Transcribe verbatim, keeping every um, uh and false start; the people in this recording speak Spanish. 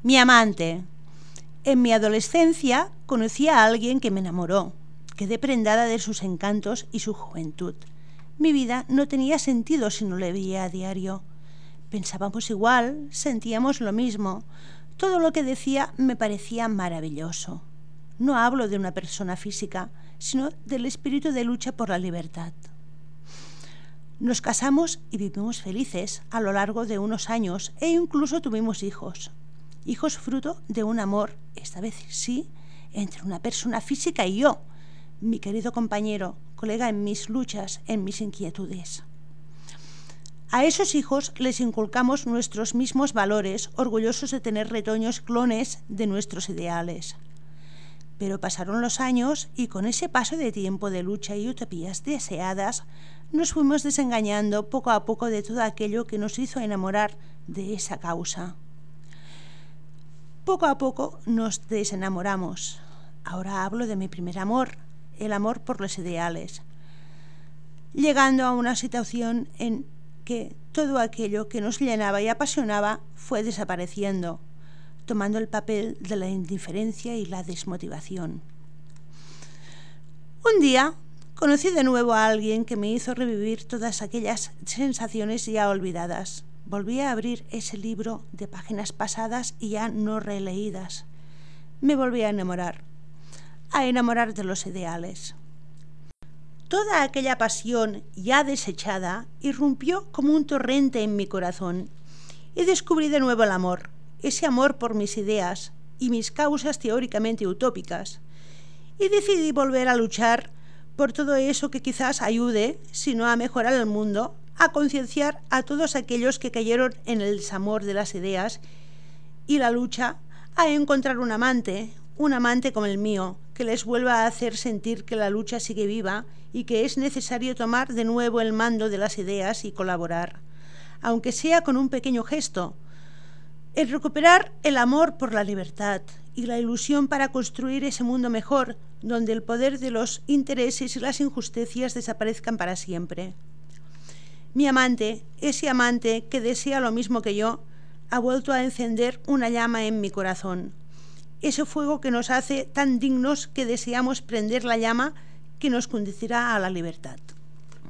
Mi amante. En mi adolescencia conocí a alguien que me enamoró. Quedé prendada de sus encantos y su juventud. Mi vida no tenía sentido si no le veía a diario. Pensábamos igual, sentíamos lo mismo. Todo lo que decía me parecía maravilloso. No hablo de una persona física, sino del espíritu de lucha por la libertad. Nos casamos y vivimos felices a lo largo de unos años e incluso tuvimos hijos. Hijos fruto de un amor, esta vez sí, entre una persona física y yo, mi querido compañero, colega en mis luchas, en mis inquietudes. A esos hijos les inculcamos nuestros mismos valores, orgullosos de tener retoños clones de nuestros ideales. Pero pasaron los años y con ese paso de tiempo de lucha y utopías deseadas, nos fuimos desengañando poco a poco de todo aquello que nos hizo enamorar de esa causa. Poco a poco nos desenamoramos. Ahora hablo de mi primer amor, el amor por los ideales, llegando a una situación en que todo aquello que nos llenaba y apasionaba fue desapareciendo, tomando el papel de la indiferencia y la desmotivación. Un día conocí de nuevo a alguien que me hizo revivir todas aquellas sensaciones ya olvidadas. Volví a abrir ese libro de páginas pasadas y ya no releídas. Me volví a enamorar, a enamorar de los ideales. Toda aquella pasión ya desechada irrumpió como un torrente en mi corazón y descubrí de nuevo el amor, ese amor por mis ideas y mis causas teóricamente utópicas, y decidí volver a luchar por todo eso que quizás ayude, si no a mejorar el mundo, a concienciar a todos aquellos que cayeron en el desamor de las ideas y la lucha a encontrar un amante, un amante como el mío, que les vuelva a hacer sentir que la lucha sigue viva y que es necesario tomar de nuevo el mando de las ideas y colaborar, aunque sea con un pequeño gesto, en recuperar el amor por la libertad y la ilusión para construir ese mundo mejor, donde el poder de los intereses y las injusticias desaparezcan para siempre. Mi amante, ese amante que desea lo mismo que yo, ha vuelto a encender una llama en mi corazón. Ese fuego que nos hace tan dignos que deseamos prender la llama que nos conducirá a la libertad.